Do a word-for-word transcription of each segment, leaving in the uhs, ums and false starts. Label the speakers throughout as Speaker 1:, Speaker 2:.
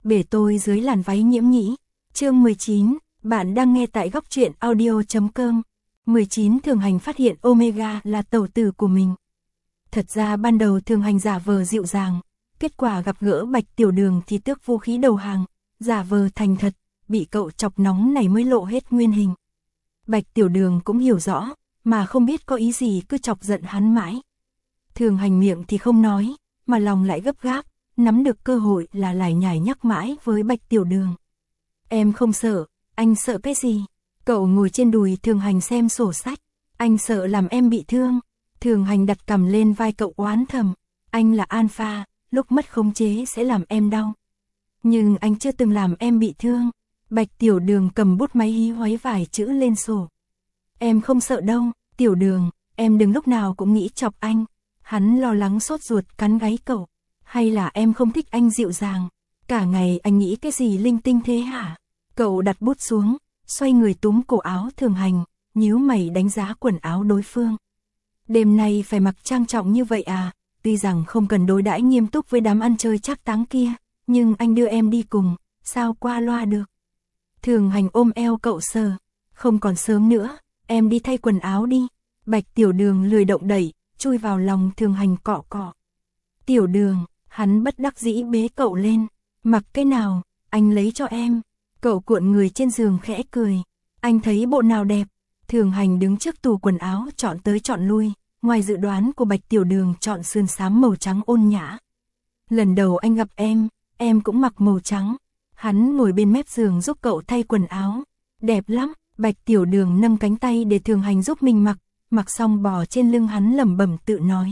Speaker 1: bể tôi dưới làn váy nhiễm nhĩ. Chương mười chín, bạn đang nghe tại góc truyện audio chấm com. mười chín Thường Hành phát hiện Omega là tẩu tử của mình. Thật ra ban đầu Thường Hành giả vờ dịu dàng, kết quả gặp gỡ Bạch Tiểu Đường thì tước vũ khí đầu hàng, giả vờ thành thật, bị cậu chọc nóng này mới lộ hết nguyên hình. Bạch Tiểu Đường cũng hiểu rõ, mà không biết có ý gì cứ chọc giận hắn mãi. Thường Hành miệng thì không nói, mà lòng lại gấp gáp, nắm được cơ hội là lải nhải nhắc mãi với Bạch Tiểu Đường. Em không sợ, anh sợ cái gì? Cậu ngồi trên đùi Thường Hành xem sổ sách. Anh sợ làm em bị thương. Thường Hành đặt cằm lên vai cậu oán thầm. Anh là alpha, lúc mất khống chế sẽ làm em đau. Nhưng anh chưa từng làm em bị thương. Bạch Tiểu Đường cầm bút máy hí hoáy vài chữ lên sổ. Em không sợ đâu, Tiểu Đường, em đừng lúc nào cũng nghĩ chọc anh. Hắn lo lắng sốt ruột cắn gáy cậu. Hay là em không thích anh dịu dàng? Cả ngày anh nghĩ cái gì linh tinh thế hả? Cậu đặt bút xuống, xoay người túm cổ áo Thường Hành, nhíu mày đánh giá quần áo đối phương. Đêm nay phải mặc trang trọng như vậy à? Tuy rằng không cần đối đãi nghiêm túc với đám ăn chơi trác táng kia, nhưng anh đưa em đi cùng, sao qua loa được? Thường Hành ôm eo cậu sờ, không còn sớm nữa, em đi thay quần áo đi. Bạch Tiểu Đường lười động đẩy, chui vào lòng Thường Hành cọ cọ. Tiểu Đường, hắn bất đắc dĩ bế cậu lên, mặc cái nào, anh lấy cho em. Cậu cuộn người trên giường khẽ cười, anh thấy bộ nào đẹp? Thường Hành đứng trước tủ quần áo chọn tới chọn lui, ngoài dự đoán của Bạch Tiểu Đường chọn sườn xám màu trắng ôn nhã. Lần đầu anh gặp em, em cũng mặc màu trắng. Hắn ngồi bên mép giường giúp cậu thay quần áo. Đẹp lắm, Bạch Tiểu Đường nâng cánh tay để Thường Hành giúp mình mặc, mặc xong bò trên lưng hắn lẩm bẩm tự nói.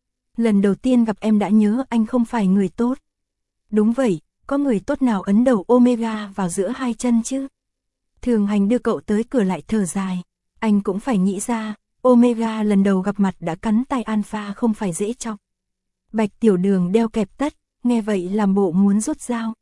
Speaker 1: Lần đầu tiên gặp em đã nhớ anh không phải người tốt. Đúng vậy, có người tốt nào ấn đầu Omega vào giữa hai chân chứ? Thường Hành đưa cậu tới cửa lại thở dài. Anh cũng phải nghĩ ra, Omega lần đầu gặp mặt đã cắn tay Alpha không phải dễ chọc. Bạch Tiểu Đường đeo kẹp tất, nghe vậy làm bộ muốn rút dao.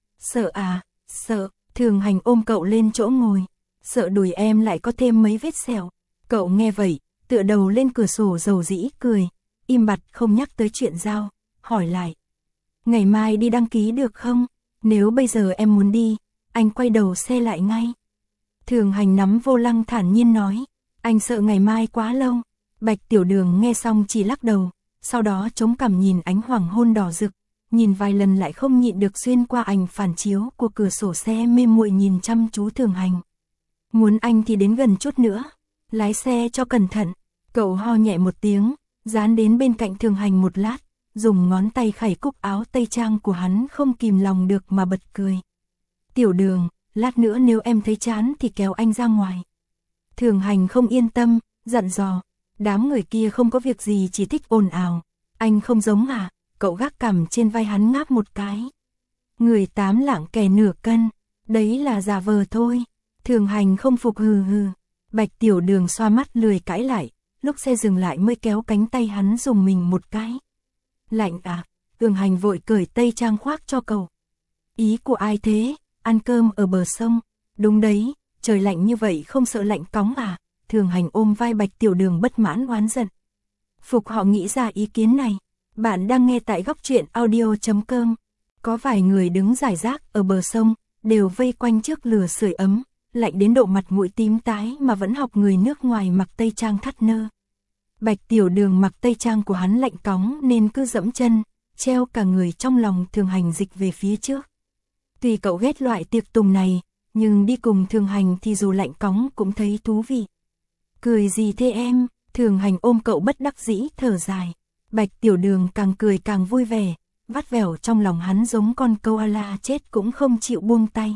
Speaker 1: Sợ à, sợ, Thường Hành ôm cậu lên chỗ ngồi. Sợ đùi em lại có thêm mấy vết sẹo. Cậu nghe vậy, tựa đầu lên cửa sổ dầu dĩ cười, im bặt không nhắc tới chuyện dao, hỏi lại. Ngày mai đi đăng ký được không? Nếu bây giờ em muốn đi, anh quay đầu xe lại ngay. Thường Hành nắm vô lăng thản nhiên nói, anh sợ ngày mai quá lâu. Bạch Tiểu Đường nghe xong chỉ lắc đầu, sau đó chống cằm nhìn ánh hoàng hôn đỏ rực, nhìn vài lần lại không nhịn được xuyên qua ảnh phản chiếu của cửa sổ xe mê muội nhìn chăm chú Thường Hành. Muốn anh thì đến gần chút nữa, lái xe cho cẩn thận. Cậu ho nhẹ một tiếng, dán đến bên cạnh Thường Hành một lát, dùng ngón tay khẩy cúc áo tây trang của hắn không kìm lòng được mà bật cười. Tiểu Đường, lát nữa nếu em thấy chán thì kéo anh ra ngoài. Thường Hành không yên tâm, dặn dò, đám người kia không có việc gì chỉ thích ồn ào. Anh không giống à? Cậu gác cằm trên vai hắn ngáp một cái. Người tám lạng kè nửa cân, đấy là giả vờ thôi. Thường Hành không phục hừ hừ. Bạch Tiểu Đường xoa mắt lười cãi lại, lúc xe dừng lại mới kéo cánh tay hắn dùng mình một cái. Lạnh à? Thường Hành vội cởi tây trang khoác cho cậu. Ý của ai thế? Ăn cơm ở bờ sông. Đúng đấy, trời lạnh như vậy không sợ lạnh cóng à? Thường Hành ôm vai Bạch Tiểu Đường bất mãn oán giận. Phục họ nghĩ ra ý kiến này. Bạn đang nghe tại góc truyện audio chấm com. Có vài người đứng rải rác ở bờ sông, đều vây quanh trước lửa sưởi ấm, lạnh đến độ mặt mũi tím tái mà vẫn học người nước ngoài mặc tây trang thắt nơ. Bạch Tiểu Đường mặc tây trang của hắn lạnh cóng nên cứ dẫm chân, treo cả người trong lòng Thường Hành dịch về phía trước. Tuy cậu ghét loại tiệc tùng này, nhưng đi cùng Thường Hành thì dù lạnh cóng cũng thấy thú vị. Cười gì thế em? Thường Hành ôm cậu bất đắc dĩ thở dài. Bạch Tiểu Đường càng cười càng vui vẻ, vắt vẻo trong lòng hắn giống con koala chết cũng không chịu buông tay.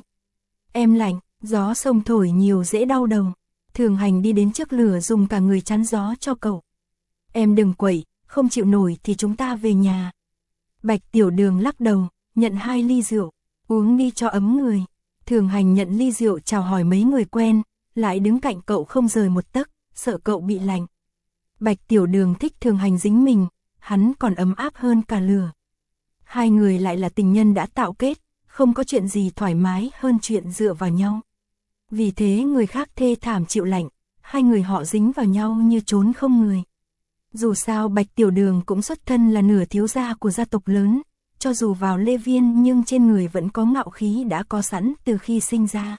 Speaker 1: Em lạnh, gió sông thổi nhiều dễ đau đầu. Thường Hành đi đến trước lửa dùng cả người chắn gió cho cậu. Em đừng quậy, không chịu nổi thì chúng ta về nhà. Bạch Tiểu Đường lắc đầu, nhận hai ly rượu, uống đi cho ấm người. Thường Hành nhận ly rượu chào hỏi mấy người quen, lại đứng cạnh cậu không rời một tấc, sợ cậu bị lạnh. Bạch Tiểu Đường thích Thường Hành dính mình, hắn còn ấm áp hơn cả lửa. Hai người lại là tình nhân đã tạo kết, không có chuyện gì thoải mái hơn chuyện dựa vào nhau. Vì thế người khác thê thảm chịu lạnh, hai người họ dính vào nhau như trốn không người. Dù sao Bạch Tiểu Đường cũng xuất thân là nửa thiếu gia của gia tộc lớn, cho dù vào Lê Viên nhưng trên người vẫn có ngạo khí đã có sẵn từ khi sinh ra.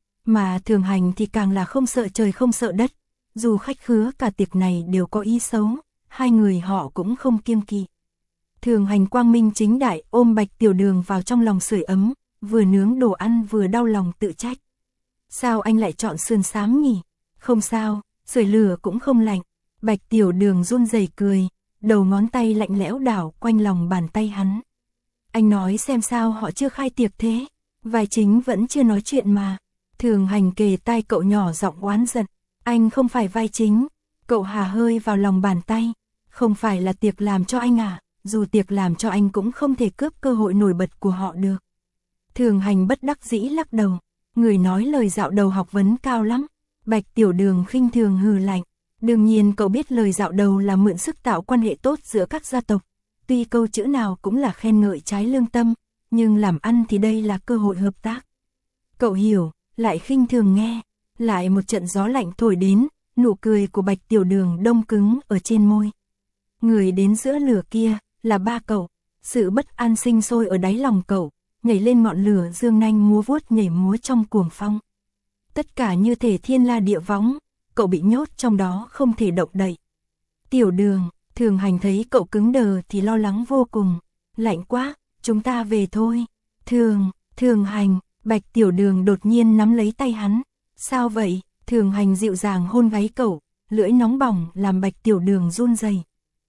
Speaker 1: Mà Thường Hành thì càng là không sợ trời không sợ đất, dù khách khứa cả tiệc này đều có ý xấu, hai người họ cũng không kiêng kỵ. Thường Hành quang minh chính đại ôm Bạch Tiểu Đường vào trong lòng sưởi ấm, vừa nướng đồ ăn vừa đau lòng tự trách. Sao anh lại chọn sườn xám nhỉ? Không sao, sưởi lửa cũng không lạnh. Bạch Tiểu Đường run rẩy cười, đầu ngón tay lạnh lẽo đảo quanh lòng bàn tay hắn. Anh nói xem sao họ chưa khai tiệc thế? Vai chính vẫn chưa nói chuyện mà. Thường Hành kề tai cậu nhỏ giọng oán giận. Anh không phải vai chính. Cậu hà hơi vào lòng bàn tay. Không phải là tiệc làm cho anh à? Dù tiệc làm cho anh cũng không thể cướp cơ hội nổi bật của họ được. Thường Hành bất đắc dĩ lắc đầu. Người nói lời dạo đầu học vấn cao lắm. Bạch Tiểu Đường khinh thường hừ lạnh. Đương nhiên cậu biết lời dạo đầu là mượn sức tạo quan hệ tốt giữa các gia tộc. Tuy câu chữ nào cũng là khen ngợi trái lương tâm, nhưng làm ăn thì đây là cơ hội hợp tác. Cậu hiểu, lại khinh thường nghe. Lại một trận gió lạnh thổi đến, nụ cười của Bạch Tiểu Đường đông cứng ở trên môi. Người đến giữa lửa kia là ba cậu. Sự bất an sinh sôi ở đáy lòng cậu, nhảy lên ngọn lửa dương nanh múa vuốt nhảy múa trong cuồng phong. Tất cả như thể thiên la địa võng, cậu bị nhốt trong đó không thể động đậy. Tiểu Đường, Thường Hành thấy cậu cứng đờ thì lo lắng vô cùng. Lạnh quá, chúng ta về thôi. Thường, Thường Hành, Bạch Tiểu Đường đột nhiên nắm lấy tay hắn. Sao vậy? Thường Hành dịu dàng hôn gáy cậu, lưỡi nóng bỏng làm Bạch Tiểu Đường run rẩy.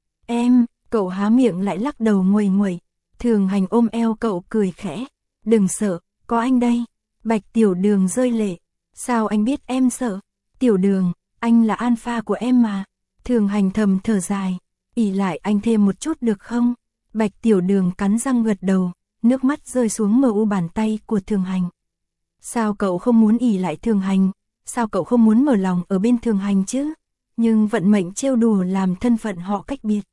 Speaker 1: Em, cậu há miệng lại lắc đầu nguầy nguầy. Thường Hành ôm eo cậu cười khẽ. Đừng sợ, có anh đây. Bạch Tiểu Đường rơi lệ. Sao anh biết em sợ? Tiểu Đường, anh là alpha của em mà. Thường Hành thầm thở dài. Ỉ lại anh thêm một chút được không? Bạch Tiểu Đường cắn răng gật đầu, nước mắt rơi xuống mờ u bàn tay của Thường Hành. Sao cậu không muốn ỉ lại Thường Hành? Sao cậu không muốn mở lòng ở bên Thường Hành chứ? Nhưng vận mệnh trêu đùa làm thân phận họ cách biệt.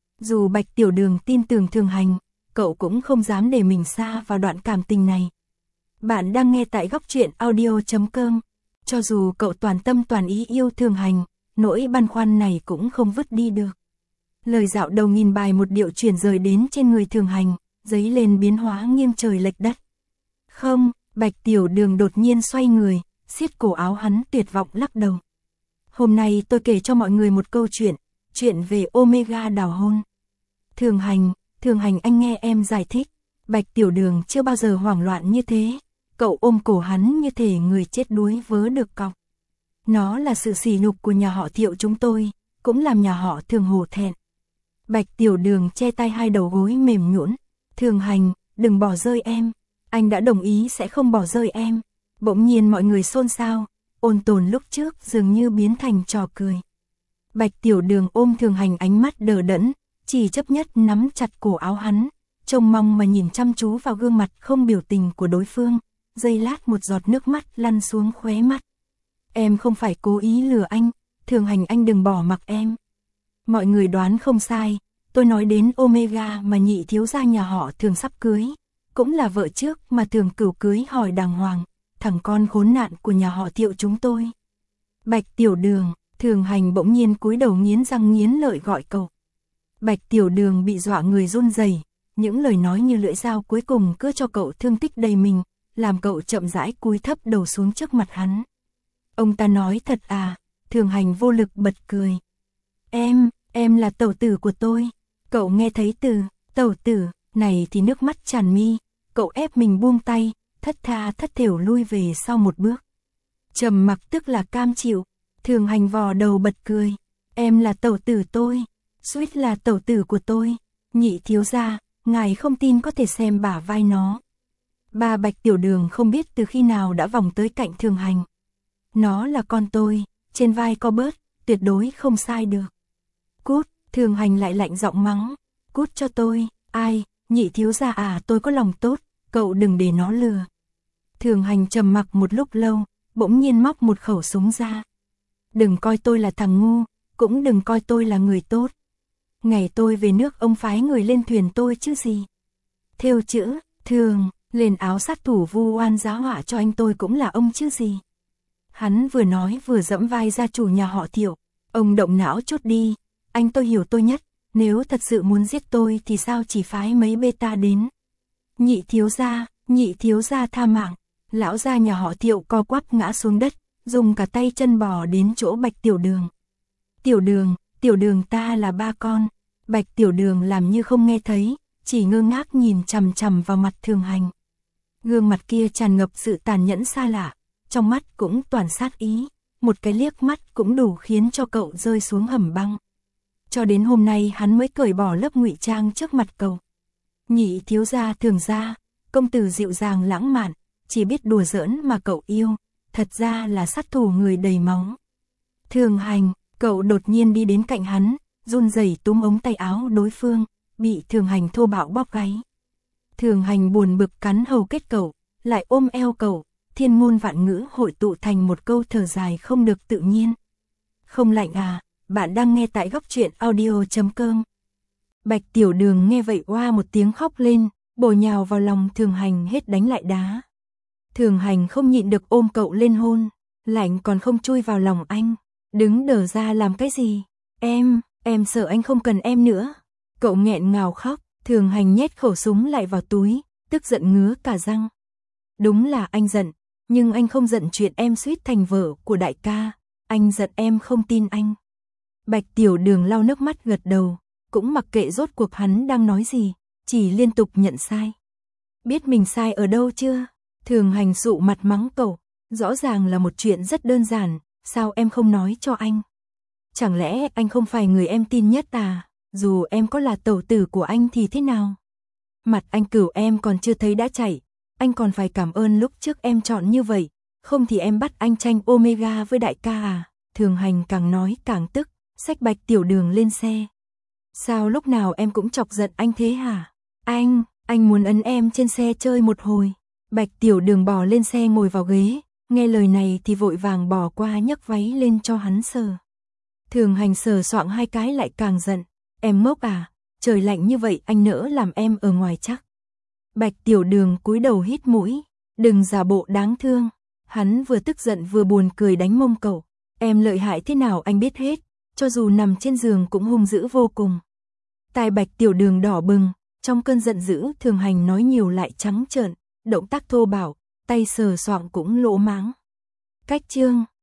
Speaker 1: Dù Bạch Tiểu Đường tin tưởng Thường Hành, cậu cũng không dám để mình xa vào đoạn cảm tình này. Bạn đang nghe tại góc truyện audio chấm com. Cho dù cậu toàn tâm toàn ý yêu Thường Hành, nỗi băn khoăn này cũng không vứt đi được. Lời dạo đầu nghìn bài một điệu chuyển rời đến trên người Thường Hành, dấy lên biến hóa nghiêng trời lệch đất. Không, Bạch Tiểu Đường đột nhiên xoay người, siết cổ áo hắn tuyệt vọng lắc đầu. Hôm nay tôi kể cho mọi người một câu chuyện, chuyện về Omega đào hôn. Thường Hành, Thường Hành anh nghe em giải thích. Bạch Tiểu Đường chưa bao giờ hoảng loạn như thế. Cậu ôm cổ hắn như thể người chết đuối vớ được cọc. Nó là sự sỉ nhục của nhà họ Thiệu chúng tôi, cũng làm nhà họ Thường hổ thẹn. Bạch Tiểu Đường che tay hai đầu gối mềm nhũn. Thường Hành, đừng bỏ rơi em. Anh đã đồng ý sẽ không bỏ rơi em. Bỗng nhiên mọi người xôn xao, ôn tồn lúc trước dường như biến thành trò cười. Bạch Tiểu Đường ôm Thường Hành ánh mắt đờ đẫn, chỉ chấp nhất nắm chặt cổ áo hắn, trông mong mà nhìn chăm chú vào gương mặt không biểu tình của đối phương. Giây lát một giọt nước mắt lăn xuống khóe mắt. Em không phải cố ý lừa anh, Thường Hành anh đừng bỏ mặc em. Mọi người đoán không sai, tôi nói đến Omega mà nhị thiếu gia nhà họ Thường sắp cưới, cũng là vợ trước mà Thường Cửu cưới hỏi đàng hoàng, thằng con khốn nạn của nhà họ Thiệu chúng tôi. Bạch Tiểu Đường, Thường Hành bỗng nhiên cúi đầu nghiến răng nghiến lợi gọi cậu. Bạch Tiểu Đường bị dọa người run rẩy, những lời nói như lưỡi dao cuối cùng cưa cho cậu thương tích đầy mình, làm cậu chậm rãi cúi thấp đầu xuống trước mặt hắn. Ông ta nói thật à? Thường Hành vô lực bật cười. Em, em là tẩu tử của tôi. Cậu nghe thấy từ tẩu tử này thì nước mắt tràn mi, cậu ép mình buông tay, thất tha thất thểu lui về sau một bước. Trầm mặc tức là cam chịu. Thường Hành vò đầu bật cười. Em là tẩu tử tôi, suýt là tẩu tử của tôi. Nhị thiếu gia, ngài không tin có thể xem bả vai nó. Bà Bạch Tiểu Đường không biết từ khi nào đã vòng tới cạnh Thường Hành. Nó là con tôi, trên vai co bớt, tuyệt đối không sai được. Cút, Thường Hành lại lạnh giọng mắng. Cút cho tôi, ai, nhị thiếu gia à, tôi có lòng tốt, cậu đừng để nó lừa. Thường Hành trầm mặc một lúc lâu, bỗng nhiên móc một khẩu súng ra. Đừng coi tôi là thằng ngu, cũng đừng coi tôi là người tốt. Ngày tôi về nước ông phái người lên thuyền tôi chứ gì. Thêu chữ, Thường, lên áo sát thủ vu oan giá họa cho anh tôi cũng là ông chứ gì. Hắn vừa nói vừa dẫm vai gia chủ nhà họ Thiệu. Ông động não chút đi, anh tôi hiểu tôi nhất, nếu thật sự muốn giết tôi thì sao chỉ phái mấy beta đến. Nhị thiếu gia, nhị thiếu gia tha mạng. Lão gia nhà họ Thiệu co quắp ngã xuống đất, dùng cả tay chân bò đến chỗ Bạch Tiểu Đường. Tiểu Đường, Tiểu Đường ta là ba con. Bạch Tiểu Đường làm như không nghe thấy, chỉ ngơ ngác nhìn chằm chằm vào mặt Thường Hành. Gương mặt kia tràn ngập sự tàn nhẫn xa lạ, trong mắt cũng toàn sát ý, một cái liếc mắt cũng đủ khiến cho cậu rơi xuống hầm băng. Cho đến hôm nay hắn mới cởi bỏ lớp ngụy trang trước mặt cậu. Nhị thiếu gia Thường gia, công tử dịu dàng lãng mạn, chỉ biết đùa giỡn mà cậu yêu, thật ra là sát thủ người đầy máu. Thường Hành, cậu đột nhiên đi đến cạnh hắn, run rẩy túm ống tay áo đối phương, bị Thường Hành thô bạo bóp gáy. Thường Hành buồn bực cắn hầu kết cậu, lại ôm eo cậu, thiên ngôn vạn ngữ hội tụ thành một câu thở dài không được tự nhiên. Không lạnh à, bạn đang nghe tại góc truyện audio chấm com. Bạch Tiểu Đường nghe vậy oa một tiếng khóc lên, bổ nhào vào lòng Thường Hành hết đánh lại đá. Thường Hành không nhịn được ôm cậu lên hôn, lạnh còn không chui vào lòng anh, đứng đờ ra làm cái gì? Em, em sợ anh không cần em nữa. Cậu nghẹn ngào khóc, Thường Hành nhét khẩu súng lại vào túi, tức giận ngứa cả răng. Đúng là anh giận, nhưng anh không giận chuyện em suýt thành vợ của đại ca, anh giận em không tin anh. Bạch Tiểu Đường lau nước mắt gật đầu, cũng mặc kệ rốt cuộc hắn đang nói gì, chỉ liên tục nhận sai. Biết mình sai ở đâu chưa? Thường Hành sụ mặt mắng cậu, rõ ràng là một chuyện rất đơn giản, sao em không nói cho anh? Chẳng lẽ anh không phải người em tin nhất à? Dù em có là tẩu tử của anh thì thế nào? Mặt anh cửu em còn chưa thấy đã chảy, anh còn phải cảm ơn lúc trước em chọn như vậy, không thì em bắt anh tranh Omega với đại ca à? Thường Hành càng nói càng tức, xách Bạch Tiểu Đường lên xe. Sao lúc nào em cũng chọc giận anh thế hả? Anh, anh muốn ấn em trên xe chơi một hồi. Bạch Tiểu Đường bò lên xe ngồi vào ghế, nghe lời này thì vội vàng bò qua nhấc váy lên cho hắn sờ. Thường Hành sờ soạng hai cái lại càng giận. Em ngốc à, trời lạnh như vậy anh nỡ làm em ở ngoài chắc. Bạch Tiểu Đường cúi đầu hít mũi, đừng giả bộ đáng thương. Hắn vừa tức giận vừa buồn cười đánh mông cậu. Em lợi hại thế nào anh biết hết, cho dù nằm trên giường cũng hung dữ vô cùng. Tai Bạch Tiểu Đường đỏ bừng, trong cơn giận dữ Thường Hành nói nhiều lại trắng trợn, động tác thô bạo, tay sờ soạng cũng lỗ máng. Cách chương